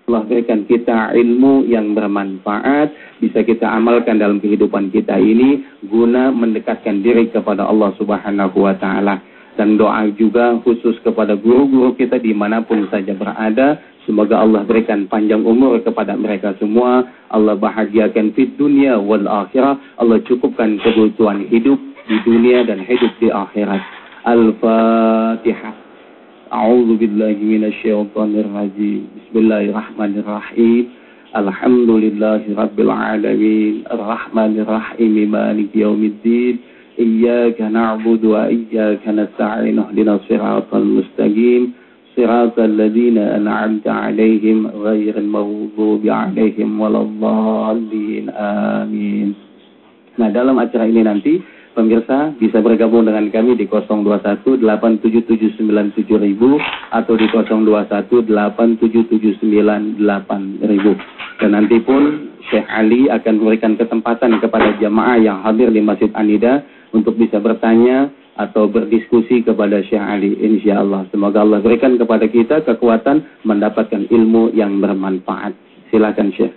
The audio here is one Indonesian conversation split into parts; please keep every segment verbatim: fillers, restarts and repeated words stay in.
Allah berikan kita ilmu yang bermanfaat, bisa kita amalkan dalam kehidupan kita ini guna mendekatkan diri kepada Allah Subhanahu wa Ta'ala. Dan doa juga khusus kepada guru-guru kita dimanapun saja berada, semoga Allah berikan panjang umur kepada mereka semua, Allah bahagiakan fid dunia wal akhirah, Allah cukupkan kebutuhan hidup di dunia dan hidup di akhirat. Al-Fatihah. A'udzu billahi minasyaitonir rajim. Bismillahirrahmanirrahim. Alhamdulillahi rabbil alamin. Arrahmanir rahim. Maliki yaumiddin. Iyyaka na'budu wa iyyaka nasta'in. Ihdinas siratal mustaqim. Siratal ladzina an'amta 'alaihim ghairil maghdubi 'alaihim waladdallin. Amin. Nah, dalam acara ini nanti pemirsa bisa bergabung dengan kami di nol dua satu delapan tujuh tujuh sembilan tujuh ribu atau di nol dua satu delapan tujuh tujuh sembilan delapan ribu. Dan nanti pun Syekh Ali akan memberikan kesempatan kepada jamaah yang hadir di Masjid An-Nida untuk bisa bertanya atau berdiskusi kepada Syekh Ali, insyaallah. Semoga Allah berikan kepada kita kekuatan mendapatkan ilmu yang bermanfaat. Silakan Syekh.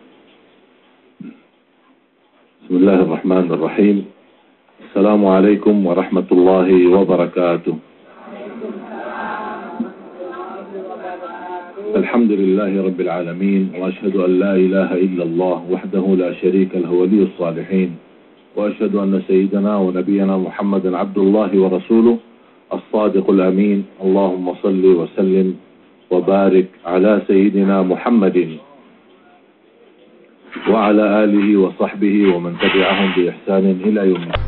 Bismillahirrahmanirrahim. Assalamualaikum warahmatullahi wabarakatuh. Alhamdulillahi rabbil alamin. Wa ashhadu an la ilaha illallah wahdahu la sharika lahu waliyus salihin. Wa ashhadu anna sayyidana wa nabiyyana Muhammadan abdullahi wa rasuluh as-sadiqul amin. Allahumma salli wa sallim wa barik ala sayyidina Muhammadin wa ala alihi wa sahbihi wa man tabi'ahum bi ihsanin ila yaumil.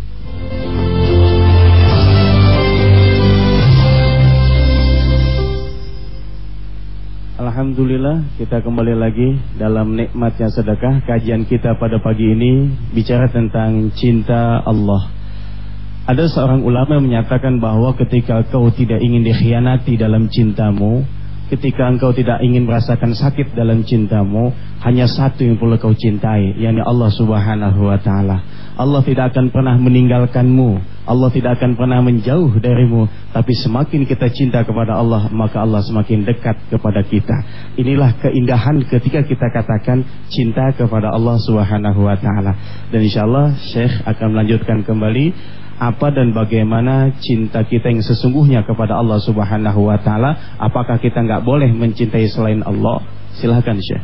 Alhamdulillah, kita kembali lagi dalam nikmatnya sedekah. Kajian kita pada pagi ini bicara tentang cinta Allah. Ada seorang ulama yang menyatakan bahwa ketika kau tidak ingin dikhianati dalam cintamu, ketika engkau tidak ingin merasakan sakit dalam cintamu, hanya satu yang perlu kau cintai, yakni Allah Subhanahu wa Ta'ala. Allah tidak akan pernah meninggalkanmu, Allah tidak akan pernah menjauh darimu. Tapi semakin kita cinta kepada Allah, maka Allah semakin dekat kepada kita. Inilah keindahan ketika kita katakan cinta kepada Allah Subhanahu wa Ta'ala. Dan insyaAllah Syekh akan melanjutkan kembali apa dan bagaimana cinta kita yang sesungguhnya kepada Allah Subhanahu wa Ta'ala. Apakah kita nggak boleh mencintai selain Allah? Silahkan Syekh.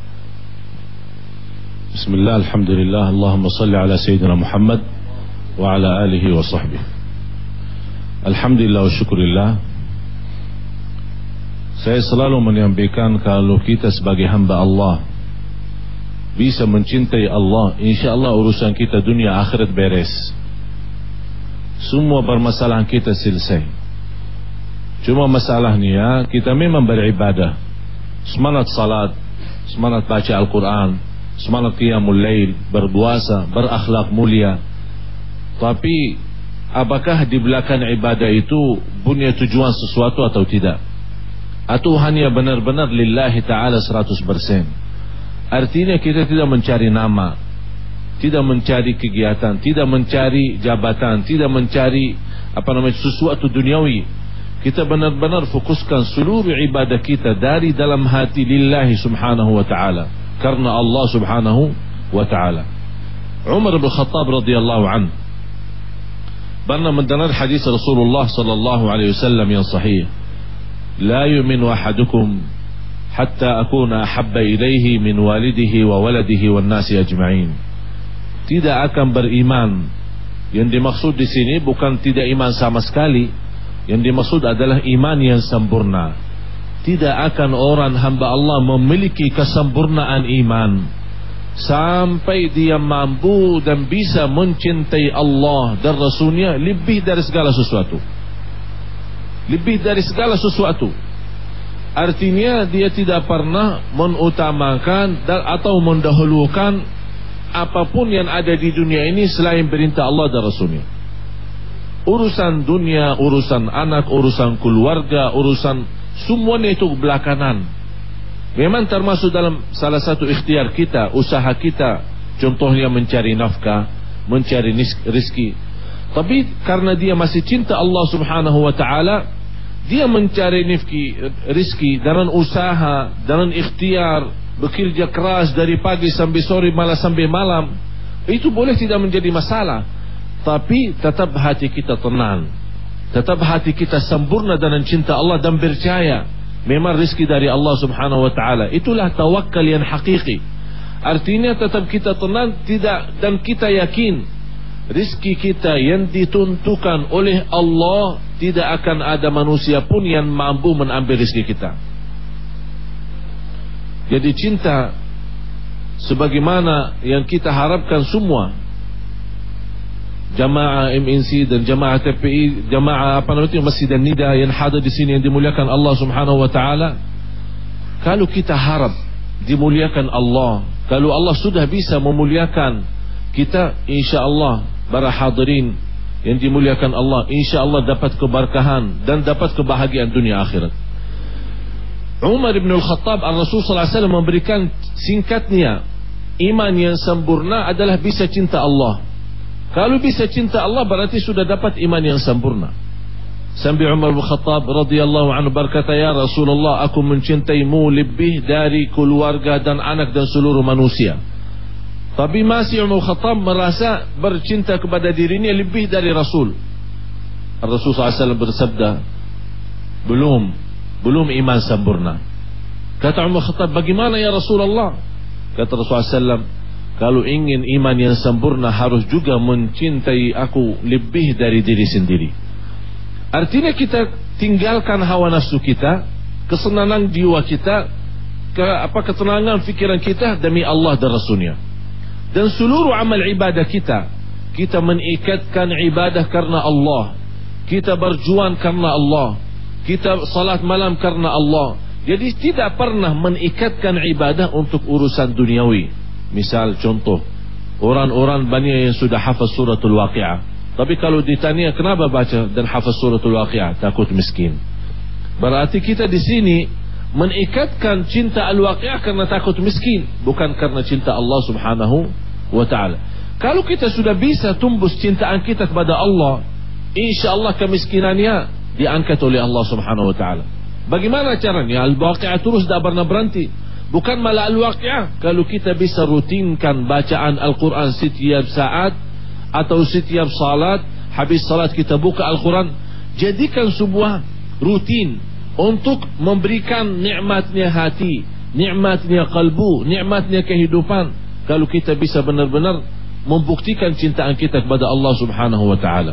Bismillah, alhamdulillah, Allahumma salli ala Sayyidina Muhammad wa ala alihi wa sahbihi. Alhamdulillah wa syukurillah. Saya selalu menyampaikan kalau kita sebagai hamba Allah bisa mencintai Allah, insyaAllah urusan kita dunia akhirat beres. Semua permasalahan kita selesai. Cuma masalahnya kita memang beribadah, semangat salat, semangat baca Al-Quran, semangat qiyamul lail, berpuasa, berakhlak mulia. Tapi apakah di belakang ibadah itu punya tujuan sesuatu atau tidak? Atau hanya benar-benar lillahi ta'ala seratus persen? Artinya kita tidak mencari nama, tidak mencari kegiatan, tidak mencari jabatan, tidak mencari apa namanya sesuatu duniawi. Kita benar-benar fokuskan seluruh ibadah kita dari dalam hati lillahi subhanahu wa ta'ala, karena Allah subhanahu wa ta'ala. Umar bin Khattab radhiyallahu anhu pernah mendengar hadis Rasulullah sallallahu alaihi wasallam yang sahih, la yu'minu ahadukum hatta akuna ahabba ilaihi min walidihi wa waladihi wan nasi ajma'in. Tidak akan beriman. Yang dimaksud di sini bukan tidak iman sama sekali. Yang dimaksud adalah iman yang sempurna. Tidak akan orang hamba Allah memiliki kesempurnaan iman sampai dia mampu dan bisa mencintai Allah dan Rasulnya lebih dari segala sesuatu. Lebih dari segala sesuatu. Artinya dia tidak pernah menutamakan dan atau mendahulukan apapun yang ada di dunia ini selain perintah Allah dan Rasulnya. Urusan dunia, urusan anak, urusan keluarga, urusan semuanya itu belakangan. Memang termasuk dalam salah satu ikhtiar kita, usaha kita, contohnya mencari nafkah, mencari rizki. Tapi karena dia masih cinta Allah subhanahu wa ta'ala, dia mencari nifki, rizki dengan usaha, dengan ikhtiar, bekerja keras dari pagi sampai sore, malah sampai malam, itu boleh tidak menjadi masalah. Tapi tetap hati kita tenang, tetap hati kita sempurna dengan cinta Allah dan percaya memang rizki dari Allah subhanahu wa ta'ala. Itulah tawakkal yang hakiki. Artinya tetap kita tenang tidak, dan kita yakin rizki kita yang ditentukan oleh Allah, tidak akan ada manusia pun yang mampu mengambil rizki kita. Jadi cinta sebagaimana yang kita harapkan semua, jamaah M N C dan jamaah T P I, jamaah apa namanya Masjid An-Nida yang hadir di sini yang dimuliakan Allah subhanahu wa ta'ala, kalau kita harap dimuliakan Allah, kalau Allah sudah bisa memuliakan kita, insyaAllah para hadirin yang dimuliakan Allah, insyaAllah dapat keberkahan dan dapat kebahagiaan dunia akhirat. Umar bin Al-Khattab, Al-Rasul sallallahu alaihi wasallam memberikan singkatnya, iman yang sempurna adalah bisa cinta Allah. Kalau bisa cinta Allah berarti sudah dapat iman yang sempurna. Sampai Umar bin Khattab radhiyallahu anhu berkata, ya Rasulullah, aku mencintaimu lebih dari keluarga dan anak dan seluruh manusia. Tapi masih Umar bin Khattab merasa bercinta kepada dirinya lebih dari Rasul. Rasul sallallahu alaihi wasallam bersabda, belum, belum iman sempurna. Kata Umar bin Khattab, bagaimana ya Rasulullah? Kata Rasulullah sallallahu alaihi wasallam, kalau ingin iman yang sempurna harus juga mencintai aku lebih dari diri sendiri. Artinya kita tinggalkan hawa nafsu kita, kesenangan jiwa kita, ke apa ketenangan pikiran kita demi Allah dan Rasulnya. Dan seluruh amal ibadah kita, kita mengikatkan ibadah karena Allah, kita berjuang karena Allah, kita salat malam karena Allah. Jadi tidak pernah mengikatkan ibadah untuk urusan duniawi. Misal contoh, orang-orang banyak yang sudah hafaz suratul Waqi'ah, tapi kalau ditanya kenapa baca dan hafaz suratul Waqi'ah, takut miskin. Berarti kita di sini mengikatkan cinta al-Waqi'ah karena takut miskin, bukan karena cinta Allah subhanahu wa ta'ala. Kalau kita sudah bisa tumbus cintaan kita kepada Allah, insyaAllah kemiskinannya diangkat oleh Allah subhanahu wa ta'ala. Bagaimana caranya? Al-Waqi'ah terus tidak pernah berhenti. Bukan malah al-Waqi'ah. Kalau kita bisa rutinkan bacaan Al-Quran setiap saat atau setiap salat, habis salat kita buka Al-Quran, jadikan sebuah rutin untuk memberikan nikmatnya hati, nikmatnya kalbu, nikmatnya kehidupan. Kalau kita bisa benar-benar membuktikan cintaan kita kepada Allah subhanahu wa ta'ala.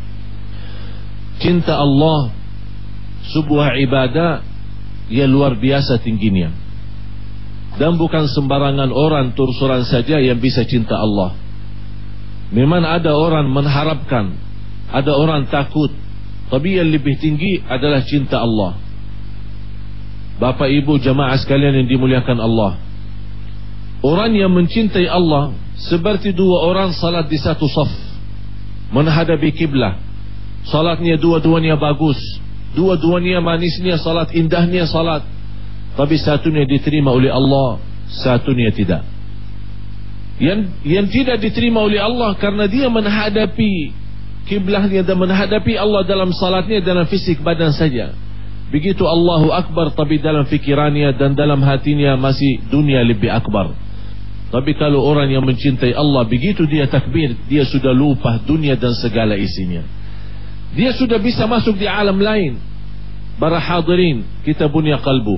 Cinta Allah sebuah ibadah yang luar biasa tingginya, dan bukan sembarangan orang terus-terusan saja yang bisa cinta Allah. Memang ada orang mengharapkan, ada orang takut, tapi yang lebih tinggi adalah cinta Allah. Bapak ibu jamaah sekalian yang dimuliakan Allah, orang yang mencintai Allah seperti dua orang salat di satu saf menghadapi kiblah. Salatnya dua-duanya bagus, dua-duanya manisnya salat, indahnya salat, tapi satunya diterima oleh Allah, satunya tidak. Yang yang tidak diterima oleh Allah karena dia menghadapi kiblahnya dan menghadapi Allah dalam salatnya dalam fisik badan saja. Begitu Allahu Akbar, tapi dalam fikirannya dan dalam hatinya masih dunia lebih akbar. Tapi kalau orang yang mencintai Allah, begitu dia takbir, dia sudah lupa dunia dan segala isinya. Dia sudah bisa masuk di alam lain. Para hadirin, kita punya kalbu.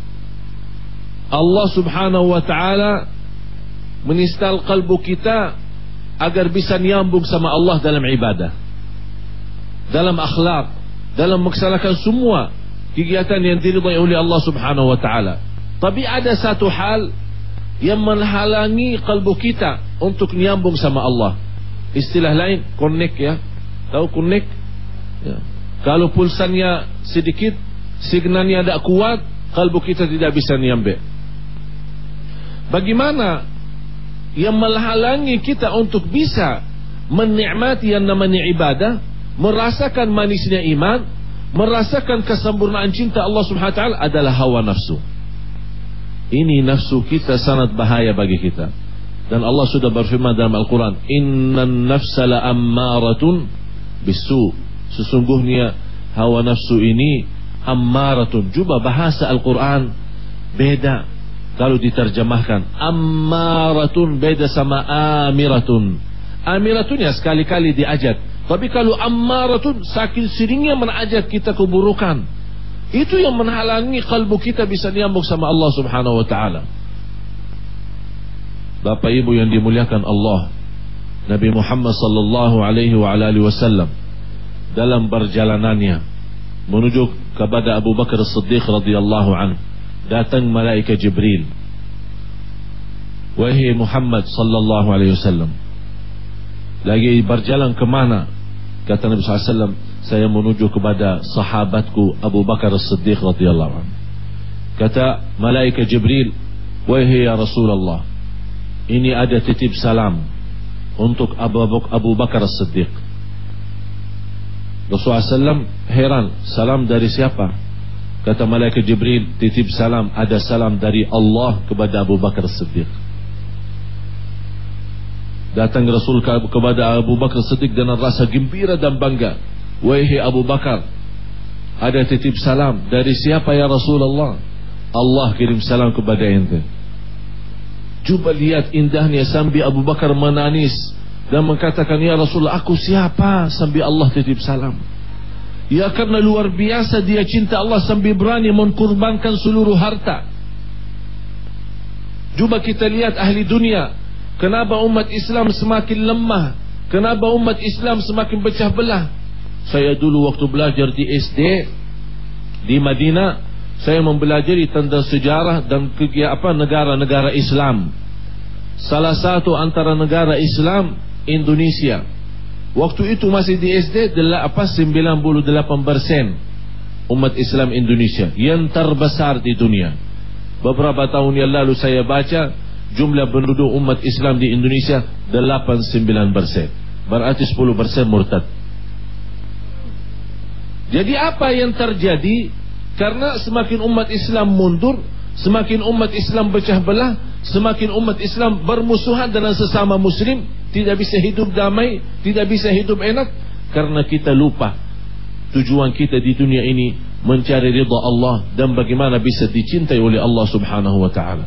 Allah subhanahu wa ta'ala menistal kalbu kita agar bisa nyambung sama Allah dalam ibadah, dalam akhlak, dalam melaksanakan semua kegiatan yang diridhai oleh Allah subhanahu wa ta'ala. Tapi ada satu hal yang menghalangi kalbu kita untuk nyambung sama Allah. Istilah lain, connect ya. Tahu connect? Ya. Kalau pulsannya sedikit, signalnya tidak kuat, kalbu kita tidak bisa nyampe. Bagaimana yang menghalangi kita untuk bisa menikmati yang namanya ibadah, merasakan manisnya iman, merasakan kesempurnaan cinta Allah subhanahu wa ta'ala adalah hawa nafsu. Ini nafsu kita sangat bahaya bagi kita. Dan Allah sudah berfirman dalam Al-Quran, innan nafsa la ammaratun bisu. Sesungguhnya hawa nafsu ini ammaratun. Coba bahasa Al-Quran beda kalau diterjemahkan. Ammaratun beda sama amiratun. Amiratun ya sekali-kali diajak, tapi kalau ammaratun saking seringnya menajak kita keburukan, itu yang menghalangi kalbu kita bisa nyambung sama Allah subhanahu wa ta'ala. Bapak ibu yang dimuliakan Allah, Nabi Muhammad sallallahu alaihi wa alihi wasallam dalam perjalanannya menuju kepada Abu Bakar As-Siddiq radhiyallahu anhu, datang malaikat Jibril. Wahai Muhammad sallallahu alaihi wasallam, lagi berjalan kemana? Kata Nabi sallallahu alaihi wasallam, saya menuju kepada sahabatku Abu Bakar As-Siddiq radhiyallahu anhu. Kata malaikat Jibril, wahai ya Rasulullah, ini ada titip salam untuk Abu Bakar As-Siddiq. Rasulullah sallallahu alaihi wasallam heran, salam dari siapa? Kata malaikat Jibril, titip salam, ada salam dari Allah kepada Abu Bakar As-Siddiq. Datang Rasul kepada Abu Bakar As-Siddiq dengan rasa gembira dan bangga. Wahai Abu Bakar, ada titip salam dari siapa ya Rasulullah? Allah kirim salam kepada ente. Coba lihat indahnya sambil Abu Bakar menangis dan mengatakan, ya Rasulullah, aku siapa sambil Allah titip salam? Ya karena luar biasa dia cinta Allah sambil berani mengkorbankan seluruh harta. Coba kita lihat ahli dunia, kenapa umat Islam semakin lemah? Kenapa umat Islam semakin pecah belah? Saya dulu waktu belajar di S D di Madinah, saya mempelajari tentang sejarah dan kegiatan apa negara-negara Islam. Salah satu antara negara Islam Indonesia. Waktu itu masih di S D, apa sembilan puluh delapan persen umat Islam Indonesia yang terbesar di dunia. Beberapa tahun yang lalu saya baca jumlah penduduk umat Islam di Indonesia delapan puluh sembilan persen. Berarti sepuluh persen murtad. Jadi apa yang terjadi? Karena semakin umat Islam mundur, semakin umat Islam pecah belah, semakin umat Islam bermusuhan dengan sesama muslim, tidak bisa hidup damai, tidak bisa hidup enak, karena kita lupa tujuan kita di dunia ini mencari ridha Allah dan bagaimana bisa dicintai oleh Allah subhanahu wa ta'ala.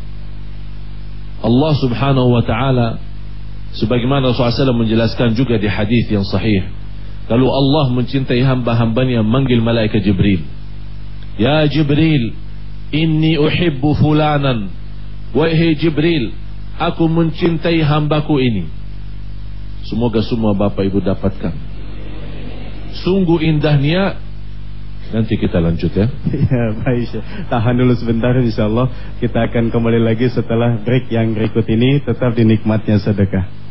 Allah subhanahu wa ta'ala sebagaimana Rasulullah shallallahu alaihi wasallam menjelaskan juga di hadis yang sahih, kalau Allah mencintai hamba-hambanya manggil malaikat Jibril, ya Jibril, inni uhibbu fulanan. Wahai Jibril, aku mencintai hambaku ini. Semoga semua Bapak Ibu dapatkan. Sungguh indahnya. Nanti kita lanjut ya. Ya baik, tahan dulu sebentar, insyaallah kita akan kembali lagi setelah break yang berikut ini. Tetap di Nikmatnya Sedekah.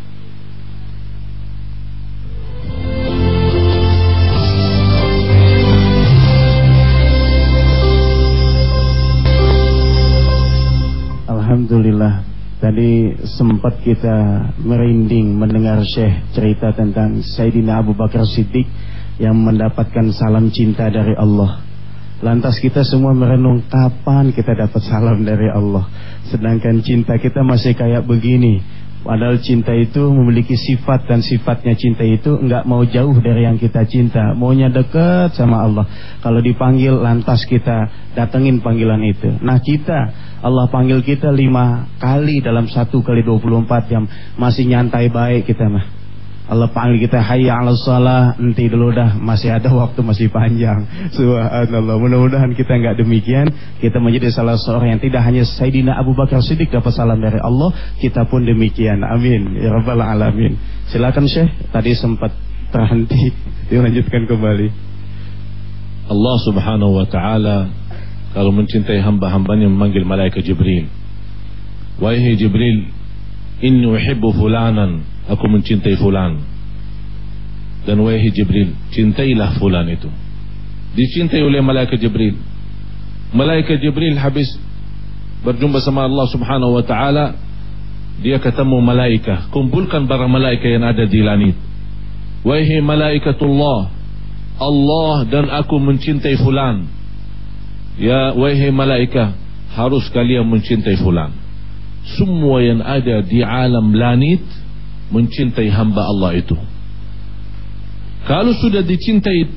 Alhamdulillah, tadi sempat kita merinding mendengar Syekh cerita tentang Sayyidina Abu Bakar Siddiq yang mendapatkan salam cinta dari Allah. Lantas kita semua merenung, kapan kita dapat salam dari Allah? Sedangkan cinta kita masih kayak begini. Padahal cinta itu memiliki sifat, dan sifatnya cinta itu enggak mau jauh dari yang kita cinta, maunya dekat sama Allah. Kalau dipanggil lantas kita datengin panggilan itu. Nah kita, Allah panggil kita lima kali dalam satu kali dua puluh empat jam, masih nyantai baik kita mah. Allah panggil kita hayya 'alas shalah, nanti dulu dah, masih ada waktu, masih panjang. Subhanallah. Mudah-mudahan kita enggak demikian. Kita menjadi salah seorang yang tidak hanya Sayyidina Abu Bakar Siddiq dapat salam dari Allah, kita pun demikian. Amin ya rabbal alamin. Silakan Syekh, tadi sempat terhenti, dilanjutkan kembali. Allah subhanahu wa ta'ala kalau mencintai hamba-hambanya memanggil malaikat Jibril. Wahai Jibril, inni uhibbu fulanan, aku mencintai fulan. Dan wahai Jibril, cintailah fulan itu. Dicintai oleh malaikat Jibril. Malaikat Jibril habis berjumpa sama Allah subhanahu wa ta'ala, dia ketemu malaikat, kumpulkan barang malaikat yang ada di langit. Wahai malaikatullah, Allah dan aku mencintai fulan. Ya wahai malaikat, harus kalian mencintai fulan. Semua yang ada di alam langit mencintai hamba Allah itu. Kalau sudah dicintai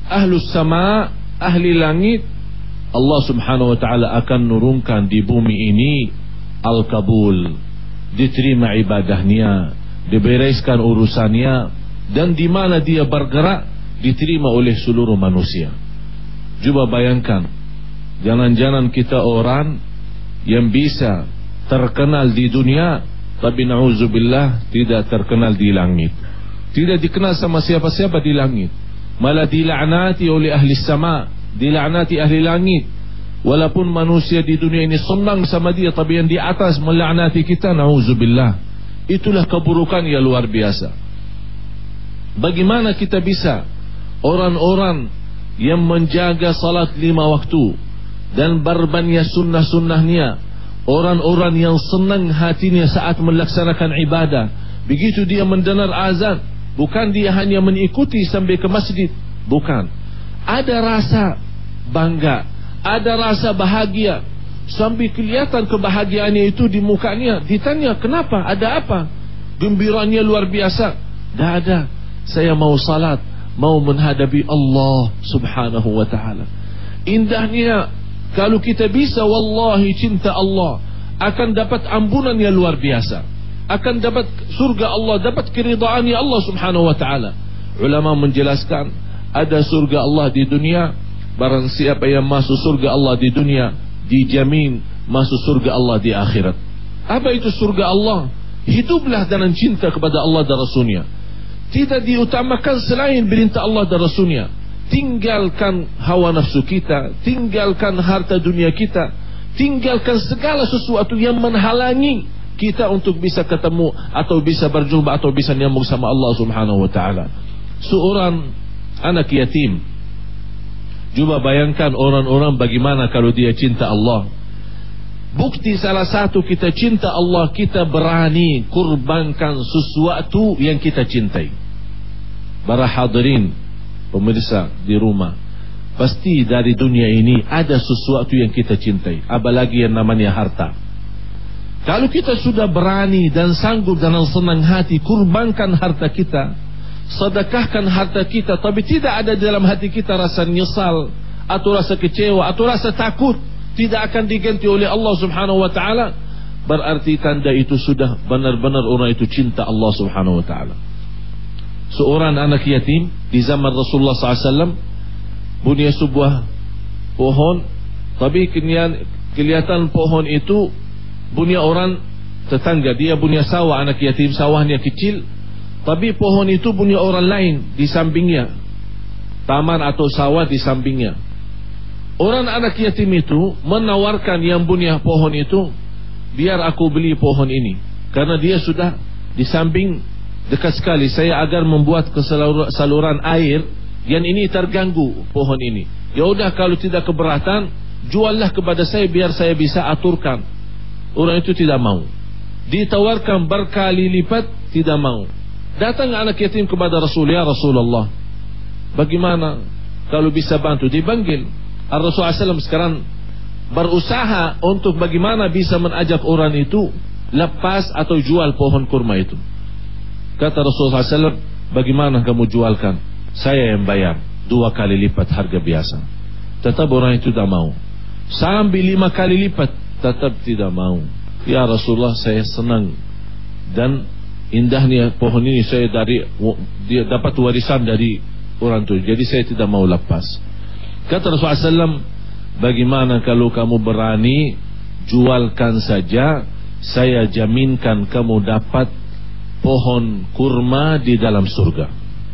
ahlus sama, ahli langit, Allah subhanahu wa ta'ala akan nurunkan di bumi ini al-kabul, diterima ibadahnya, dibereskan urusannya, dan di mana dia bergerak diterima oleh seluruh manusia. Coba bayangkan, jangan-jangan kita orang yang bisa terkenal di dunia, tapi na'udzubillah tidak terkenal di langit, tidak dikenal sama siapa-siapa di langit, malah dilaknati oleh ahli sama, dilaknati ahli langit. Walaupun manusia di dunia ini senang sama dia, tapi yang di atas melaknati kita, na'udzubillah. Itulah keburukan yang luar biasa. Bagaimana kita bisa orang-orang yang menjaga salat lima waktu dan berbanyak sunnah-sunnahnya, orang-orang yang senang hatinya saat melaksanakan ibadah, begitu dia mendengar azan, bukan dia hanya mengikuti sampai ke masjid, bukan, ada rasa bangga, ada rasa bahagia, sampai kelihatan kebahagiaannya itu di mukanya. Ditanya kenapa, ada apa, gembiranya luar biasa. Tidak ada, saya mau salat, mau menghadapi Allah subhanahu wa ta'ala. Indahnya kalau kita bisa, wallahi cinta Allah, akan dapat ampunan yang luar biasa, akan dapat surga Allah, dapat keridhaannya Allah subhanahu wa ta'ala. Ulama menjelaskan, ada surga Allah di dunia, barang siapa yang masuk surga Allah di dunia, dijamin masuk surga Allah di akhirat. Apa itu surga Allah? Hiduplah dengan cinta kepada Allah dan Rasulnya, tidak diutamakan selain perintah Allah dan Rasulnya. Tinggalkan hawa nafsu kita, tinggalkan harta dunia kita, tinggalkan segala sesuatu yang menghalangi kita untuk bisa ketemu atau bisa berjumpa atau bisa nyambung sama Allah subhanahu wa ta'ala. Seorang anak yatim, coba bayangkan orang-orang bagaimana kalau dia cinta Allah. Bukti salah satu kita cinta Allah, kita berani kurbankan sesuatu yang kita cintai. Para hadirin pemirsa di rumah, pasti dari dunia ini ada sesuatu yang kita cintai, apalagi yang namanya harta. Kalau kita sudah berani dan sanggup dengan senang hati kurbankan harta kita, sedekahkan harta kita, tapi tidak ada dalam hati kita rasa nyesal atau rasa kecewa atau rasa takut, tidak akan diganti oleh Allah subhanahu wa ta'ala, berarti tanda itu sudah benar-benar orang itu cinta Allah subhanahu wa ta'ala. Seorang anak yatim di zaman Rasulullah sallallahu alaihi wasallam punya sebuah pohon, tapi kelihatan pohon itu punya orang tetangga. Dia punya sawah, anak yatim, sawahnya kecil, tapi pohon itu punya orang lain di sampingnya, taman atau sawah di sampingnya. Orang anak yatim itu menawarkan yang punya pohon itu, biar aku beli pohon ini, karena dia sudah di samping dekat sekali saya, agar membuat saluran air yang ini terganggu pohon ini. Ya udah, kalau tidak keberatan, juallah kepada saya biar saya bisa aturkan. Orang itu tidak mau. Ditawarkan berkali lipat, tidak mau. Datang anak yatim kepada Rasul, ya Rasulullah, bagaimana kalau bisa bantu? Dipanggil Rasulullah sallallahu alaihi wasallam sekarang berusaha untuk bagaimana bisa mengajak orang itu lepas atau jual pohon kurma itu. Kata Rasulullah sallallahu alaihi wasallam, bagaimana kamu jualkan? Saya yang bayar dua kali lipat harga biasa. Tetap orang itu tidak mau. Sampai lima kali lipat, tetap tidak mau. Ya Rasulullah, saya senang dan indahnya pohon ini, saya dari dia dapat warisan dari orang itu, jadi saya tidak mau lepas. Kata Rasulullah sallallahu alaihi wasallam, bagaimana kalau kamu berani, jualkan saja, saya jaminkan kamu dapat pohon kurma di dalam surga.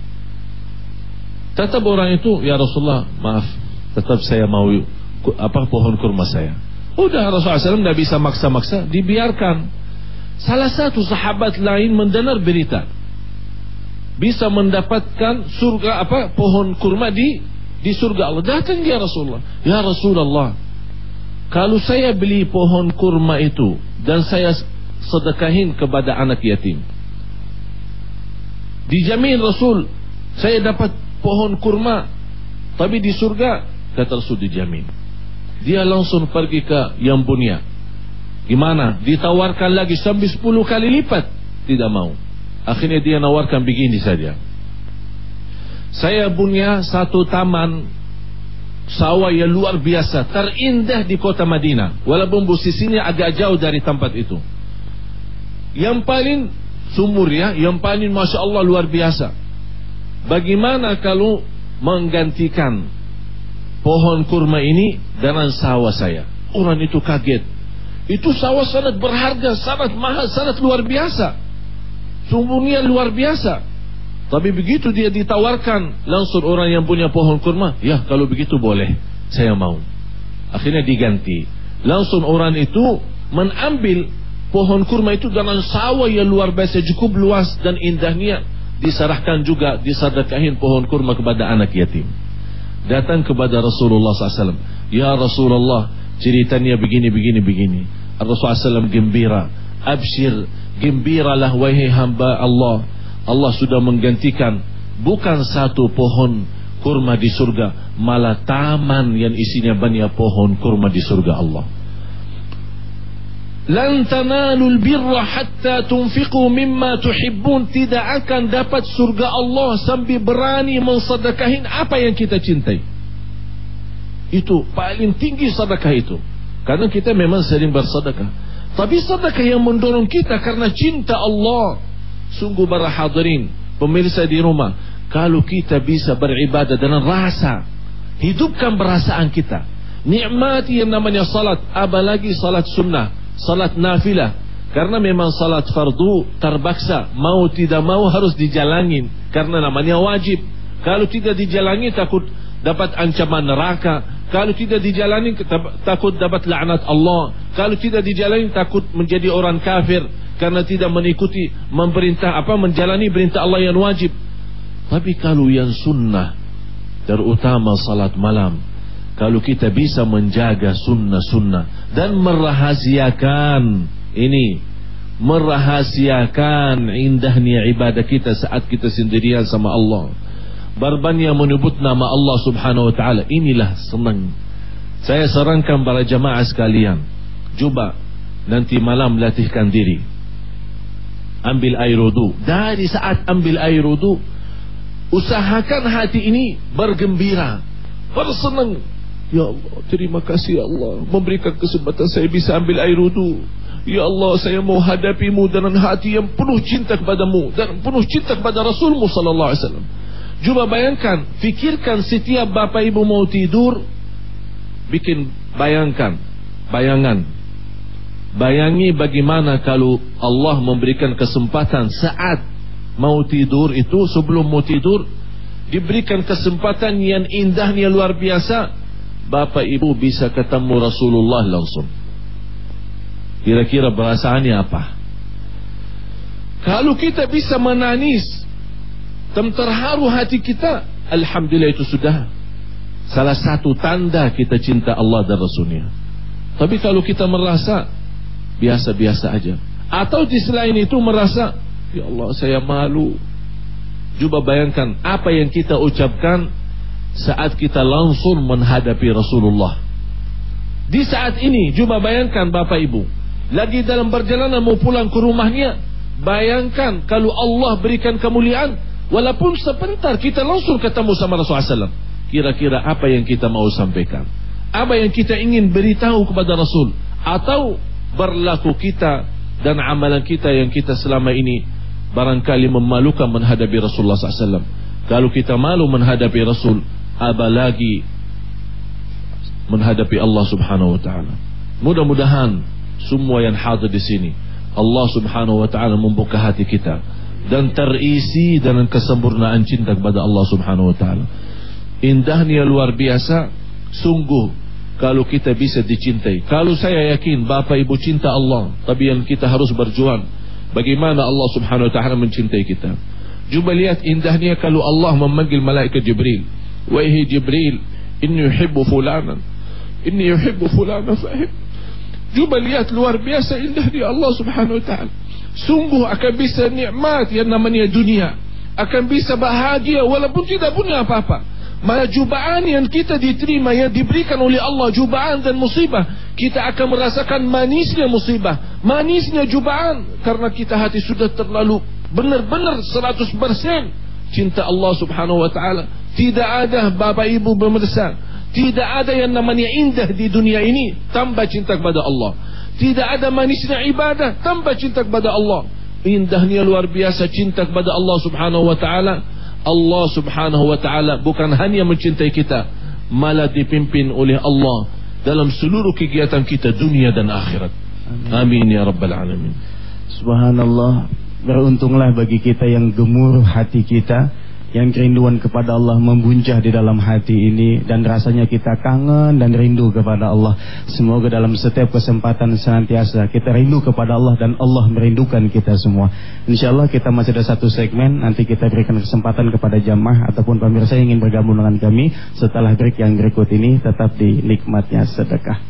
Tetap orang itu, ya Rasulullah, maaf, tetap saya mau apa pohon kurma saya. Udah, Rasulullah sallallahu alaihi wasallam tidak bisa maksa-maksa, dibiarkan. Salah satu sahabat lain mendengar berita, bisa mendapatkan surga apa pohon kurma di di surga Allah. Datang dia Rasulullah, ya Rasulullah, kalau saya beli pohon kurma itu dan saya sedekahin kepada anak yatim, dijamin Rasul saya dapat pohon kurma tapi di surga. Kata Rasul, dijamin. Dia langsung pergi ke yang punya. Gimana? Ditawarkan lagi sampai sepuluh kali lipat, tidak mau. Akhirnya dia nawarkan begini saja, Saya punya satu taman sawah yang luar biasa, terindah di kota Madinah, walaupun posisinya agak jauh dari tempat itu. Yang paling sumur ya, yang paling Masya Allah luar biasa. Bagaimana kalau menggantikan pohon kurma ini dengan sawah saya? Orang itu kaget. Itu sawah sangat berharga, sangat mahal, sangat luar biasa. Sumurnya luar biasa. Tapi begitu dia ditawarkan, langsung orang yang punya pohon kurma, ya kalau begitu boleh, saya mau. Akhirnya diganti. Langsung orang itu mengambil pohon kurma itu dengan sawah yang luar biasa, cukup luas dan indahnya. Diserahkan juga, disedekahin pohon kurma kepada anak yatim. Datang kepada Rasulullah sallallahu alaihi wasallam. Ya Rasulullah, ceritanya begini, begini, begini. Rasulullah sallallahu alaihi wasallam gembira. Abshir, gembiralah wahai hamba Allah. Allah sudah menggantikan bukan satu pohon kurma di surga, malah taman yang isinya banyak pohon kurma di surga Allah. Lan tanalul birra hatta tunfiqu mimma tuhibbun. Tidak akan dapat surga Allah sampai berani mensedekahin apa yang kita cintai. Itu paling tinggi sedekah itu. Karena kita memang sering bersedekah, tapi sedekah yang mendorong kita karena cinta Allah. Sungguh para hadirin, pemirsa di rumah, kalau kita bisa beribadah dengan rasa, hidupkan perasaan kita, nikmati yang namanya salat, apalagi salat sunnah, salat nafilah. Karena memang salat fardu terpaksa, mau tidak mau harus dijalanin, karena namanya wajib. Kalau tidak dijalani takut dapat ancaman neraka. Kalau tidak dijalani takut dapat laknat Allah. Kalau tidak dijalani takut menjadi orang kafir karena tidak mengikuti memerintah apa menjalani perintah Allah yang wajib. Tapi kalau yang sunnah, terutama salat malam, kalau kita bisa menjaga sunnah-sunnah dan merahasiakan ini, merahasiakan indahnya ibadah kita saat kita sendirian sama Allah, berbanyak menyebut nama Allah subhanahu wa ta'ala, inilah senang. Saya sarankan para jamaah sekalian, coba nanti malam latihkan diri, ambil air wudu. Dari saat ambil air wudu, usahakan hati ini bergembira, bersenang. Ya Allah, terima kasih ya Allah memberikan kesempatan saya bisa ambil air wudu. Ya Allah, saya mau hadapimu dengan hati yang penuh cinta kepadamu dan penuh cinta kepada Rasulmu sallallahu alaihi wasallam. Coba bayangkan, fikirkan setiap bapak ibu mau tidur, bikin bayangkan, bayangan. Bayangi bagaimana kalau Allah memberikan kesempatan saat mau tidur itu, sebelum mau tidur, diberikan kesempatan yang indahnya luar biasa, bapak ibu bisa ketemu Rasulullah langsung. Kira-kira perasaannya apa? Kalau kita bisa menangis dan terharu hati kita, alhamdulillah, itu sudah salah satu tanda kita cinta Allah dan Rasulnya. Tapi kalau kita merasa biasa-biasa aja, atau di selain itu merasa, ya Allah saya malu, coba bayangkan apa yang kita ucapkan saat kita langsung menghadapi Rasulullah. Di saat ini, coba bayangkan bapak ibu lagi dalam perjalanan mau pulang ke rumahnya, bayangkan kalau Allah berikan kemuliaan, walaupun sebentar kita langsung ketemu sama Rasulullah sallallahu alaihi wasallam. Kira-kira apa yang kita mau sampaikan, apa yang kita ingin beritahu kepada Rasul, atau berlaku kita dan amalan kita yang kita selama ini barangkali memalukan menghadapi Rasulullah sallallahu alaihi wasallam. Kalau kita malu menghadapi Rasul, apalagi menghadapi Allah subhanahu wa ta'ala. Mudah-mudahan semua yang hadir di sini, Allah subhanahu wa ta'ala membuka hati kita dan terisi dengan kesempurnaan cinta kepada Allah subhanahu wa ta'ala. Indahnya luar biasa, sungguh kalau kita bisa dicintai. Kalau saya yakin bapak ibu cinta Allah, tapi yang kita harus berjuang bagaimana Allah subhanahu wa ta'ala mencintai kita. Coba lihat indahnya kalau Allah memanggil malaikat Jibril, wahai Jibril, inni yuhibbu fulanan, inni yuhibbu fulanan fahib. Coba lihat luar biasa indahnya Allah subhanahu wa ta'ala. Sungguh akan bisa nikmat yang namanya dunia, akan bisa bahagia walaupun tidak punya apa-apa. Malah cubaan yang kita diterima, yang diberikan oleh Allah, cubaan dan musibah, kita akan merasakan manisnya musibah, manisnya cubaan, karena kita hati sudah terlalu benar-benar seratus persen cinta Allah subhanahu wa ta'ala. Tidak ada Bapak Ibu pemirsa, tidak ada yang namanya indah di dunia ini tanpa cinta kepada Allah. Tidak ada manisnya ibadah tanpa cinta kepada Allah. Indahnya luar biasa cinta kepada Allah subhanahu wa ta'ala. Allah subhanahu wa ta'ala bukan hanya mencintai kita, malah dipimpin oleh Allah dalam seluruh kegiatan kita dunia dan akhirat. Amin ya rabbal alamin. Subhanallah, beruntunglah bagi kita yang gemuruh hati kita, yang kerinduan kepada Allah membuncah di dalam hati ini, dan rasanya kita kangen dan rindu kepada Allah. Semoga dalam setiap kesempatan senantiasa kita rindu kepada Allah dan Allah merindukan kita semua. InsyaAllah kita masih ada satu segmen, nanti kita berikan kesempatan kepada jamaah ataupun pemirsa yang ingin bergabung dengan kami setelah break yang berikut ini. Tetap di Nikmatnya Sedekah.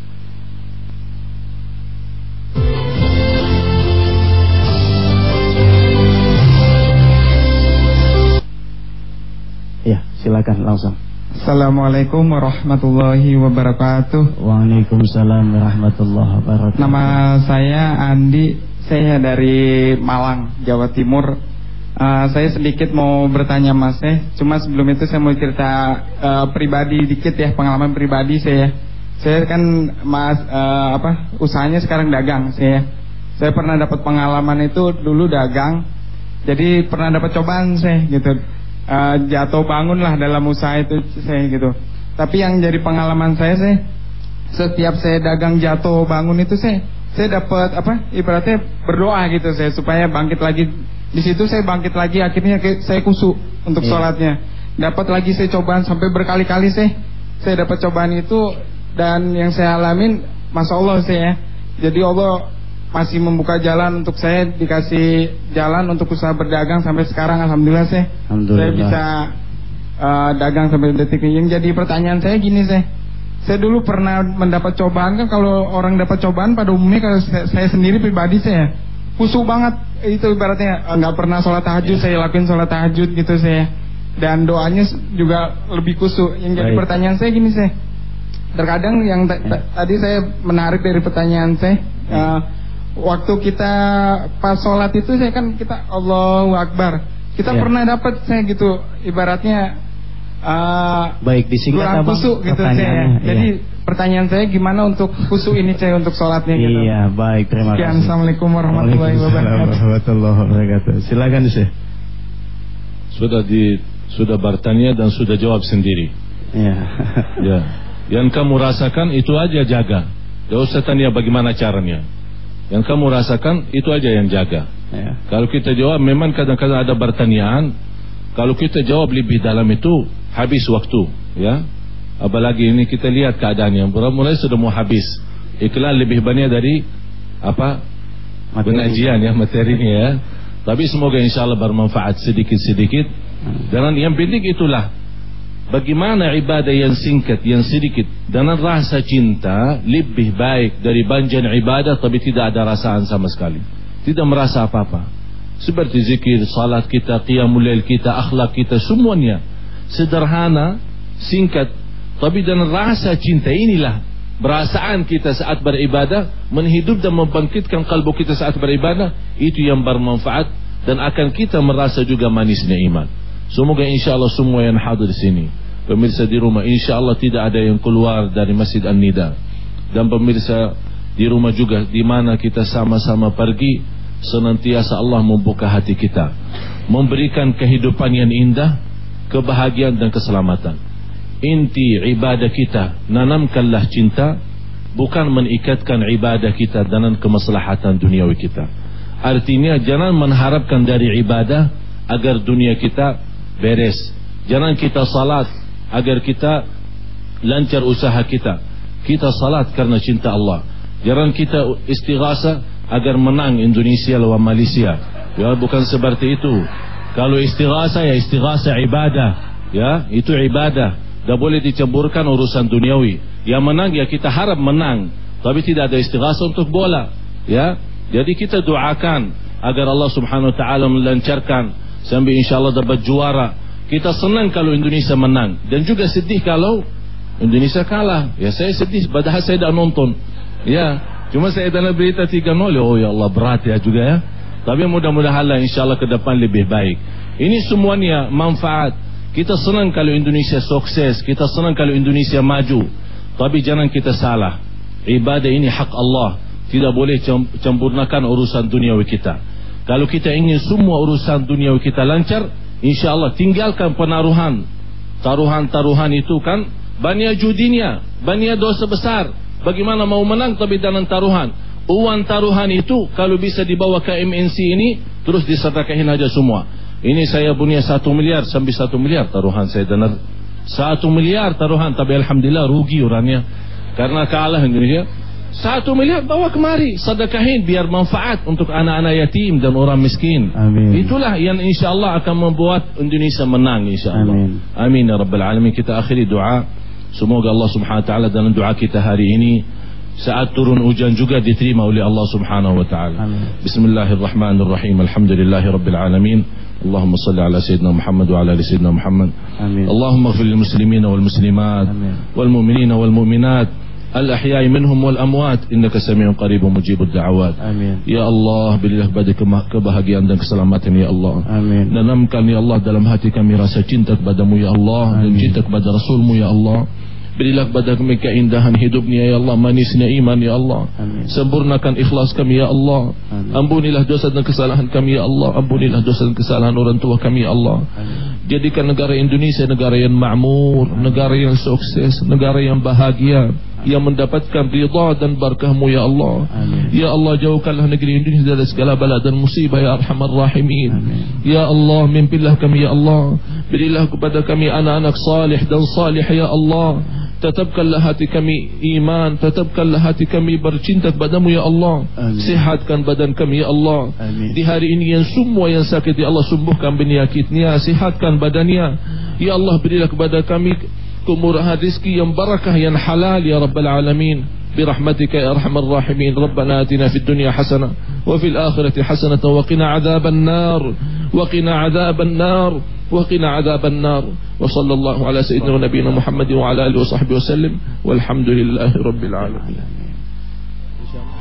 Ya, silakan langsung. Assalamualaikum warahmatullahi wabarakatuh. Waalaikumsalam warahmatullahi wabarakatuh. Nama saya Andi, saya dari Malang, Jawa Timur. uh, Saya sedikit mau bertanya Mas eh. Cuma sebelum itu saya mau cerita uh, pribadi dikit ya, pengalaman pribadi saya. Saya kan Mas uh, apa usahanya sekarang dagang saya. Saya pernah dapat pengalaman itu dulu dagang. Jadi pernah dapat cobaan saya gitu. Uh, jatuh bangun lah dalam usaha itu saya gitu. Tapi yang jadi pengalaman saya saya setiap saya dagang jatuh bangun itu saya saya dapat apa ibaratnya berdoa gitu saya supaya bangkit lagi. Di situ saya bangkit lagi, akhirnya saya kusuk untuk yeah. sholatnya. Dapat lagi saya cobaan sampai berkali-kali saya saya dapat cobaan itu, dan yang saya alamin masya Allah saya. Jadi Allah masih membuka jalan untuk saya, dikasih jalan untuk usaha berdagang sampai sekarang. Alhamdulillah saya, Alhamdulillah. saya bisa uh, dagang sampai detik ini. Yang jadi pertanyaan saya gini saya, saya dulu pernah mendapat cobaan kan, kalau orang dapat cobaan pada umumnya, kalau saya, saya sendiri pribadi saya khusyuk banget, itu ibaratnya nggak pernah sholat tahajud, saya lakuin sholat tahajud gitu saya, dan doanya juga lebih khusyuk. Yang jadi Baik. pertanyaan saya gini saya, terkadang yang tadi saya menarik dari pertanyaan saya. Uh, Waktu kita pas sholat itu saya kan kita Allahu Akbar, kita ya. pernah dapat saya gitu ibaratnya uh, baik disingkat kurang khusyuk gitu saya. Jadi iya. pertanyaan saya gimana untuk khusyuk ini saya untuk sholatnya gitu. Iya baik, terima kasih. Assalamualaikum warahmatullahi wabarakatuh. Silakan sih. Sudah di sudah bertanya dan sudah jawab sendiri. Iya. Ya. Yang kamu rasakan itu aja jaga. Gak usah tanya bagaimana caranya. Yang kamu rasakan itu aja yang jaga. Ya. Kalau kita jawab, memang kadang-kadang ada pertanyaan, kalau kita jawab lebih dalam itu habis waktu, ya. Apalagi ini kita lihat keadaannya, mulai sudah mau habis. Iklan lebih banyak dari apa? Materi. Pengajian ya, materinya ya. Tapi semoga insya Allah bermanfaat sedikit-sedikit. Hmm. Dan yang penting itulah, bagaimana ibadah yang singkat, yang sedikit, dengan rasa cinta lebih baik dari banyak ibadah tapi tidak ada rasaan sama sekali, tidak merasa apa-apa. Seperti zikir, salat kita, qiyamul lail kita, akhlak kita, semuanya sederhana, singkat, tapi dengan rasa cinta inilah perasaan kita saat beribadah, menhidup dan membangkitkan kalbu kita saat beribadah, itu yang bermanfaat dan akan kita merasa juga manisnya iman. Semoga insya Allah semua yang hadir di sini, pemirsa di rumah, insya Allah tidak ada yang keluar dari Masjid An-Nida, dan pemirsa di rumah juga, di mana kita sama-sama pergi, senantiasa Allah membuka hati kita, memberikan kehidupan yang indah, kebahagiaan dan keselamatan. Inti ibadah kita, nanamkanlah cinta, bukan menikatkan ibadah kita dengan kemaslahatan duniawi kita. Artinya jangan mengharapkan dari ibadah agar dunia kita beres. Jangan kita salat agar kita lancar usaha kita. Kita salat karena cinta Allah. Jangan kita istighasa agar menang Indonesia lawan Malaysia. Ya, bukan seperti itu. Kalau istighasa ya istighasa ibadah. Ya, itu ibadah. Tidak boleh dicampurkan urusan duniawi. Yang menang ya kita harap menang, tapi tidak ada istighasa untuk bola. Ya, jadi kita doakan agar Allah Subhanahu Wa Taala melancarkan sampai insyaallah dapat juara. Kita senang kalau Indonesia menang, dan juga sedih kalau Indonesia kalah. Ya saya sedih, padahal saya tidak nonton. Ya, cuma saya dalam berita tiga nol. Oh ya Allah, berat ya juga ya. Tapi mudah-mudahan lah insyaallah ke depan lebih baik. Ini semuanya manfaat. Kita senang kalau Indonesia sukses, kita senang kalau Indonesia maju. Tapi jangan kita salah. Ibadah ini hak Allah. Tidak boleh campurkan urusan duniawi kita. Kalau kita ingin semua urusan duniawi kita lancar, insya-Allah tinggalkan penaruhan. Taruhan-taruhan itu kan banyak judinya, banyak dosa besar. Bagaimana mau menang tapi dalam taruhan? Uang taruhan itu kalau bisa dibawa ke M N C ini terus disedekahin aja semua. Ini saya punya satu miliar sampai satu miliar taruhan saya dengar. Satu miliar taruhan tapi alhamdulillah rugi orangnya karena kalah Indonesia. Satu miliar bawa kemari sedekahin biar manfaat untuk anak-anak yatim dan orang miskin. Amin. Itulah yang insya-Allah akan membuat Indonesia menang insya-Allah. Amin. Amin ya rabbal alamin. Kita akhiri doa. Semoga Allah Subhanahu wa taala dalam doa kita hari ini saat turun hujan juga diterima oleh Allah Subhanahu wa taala. Bismillahirrahmanirrahim. Alhamdulillahirabbil alamin. Allahumma salli ala sayyidina Muhammad wa ala ali sayyidina Muhammad. Amin. Allahumma ighfir lil muslimina wal muslimat wal mu'minina wal mu'minat al-ahya'i minhum wal amwat innaka sami'un qaribun mujibud da'awat. Amin. Ya Allah, berilah kepada kebahagiaan dan keselamatan ya Allah. Amin. Tanamkan ya Allah dalam hati kami rasa cinta kepadamu ya Allah. Amin. Dan cinta kepada Rasulmu ya Allah. Berilah kepada kami keindahan hidupnya ya Allah, manisnya iman ya Allah. Amin. Sempurnakan ikhlas kami ya Allah. Amin. Ampunilah dosa dan kesalahan kami ya Allah. Ampunilah dosa dan kesalahan orang tua kami ya Allah. Amin. Jadikan negara Indonesia negara yang makmur, negara yang sukses, negara yang bahagia, yang mendapatkan ridha dan barakahmu ya Allah. Amin. Ya Allah, jauhkanlah negeri Indonesia dari segala bala dan musibah ya arhamar rahimin. Amin. Ya Allah, mimpilah kami ya Allah. Berilah kepada kami anak-anak salih dan salih ya Allah. Tetapkanlah hati kami iman, tetapkanlah hati kami bercinta kepadamu ya Allah. Amin. Sihatkan badan kami ya Allah. Amin. Di hari ini yang semua yang sakit ya Allah sembuhkan penyakitnya, sihatkan badannya. Ya Allah, berilah kepada kami kemurahan rizki yang barakah yang halal ya rabbal alamin. Birahmatika ya arhamar rahimin. Rabbana atina fid dunya hasanah wa fil akhirati hasanah wa qina adzaban nar wa qina adzaban nar wa qina adzaban nar. Wa sallallahu ala sayyidina wa nabiyina Muhammad wa ala alihi wa sahbihi wa sallam walhamdulillahi rabbil alamin.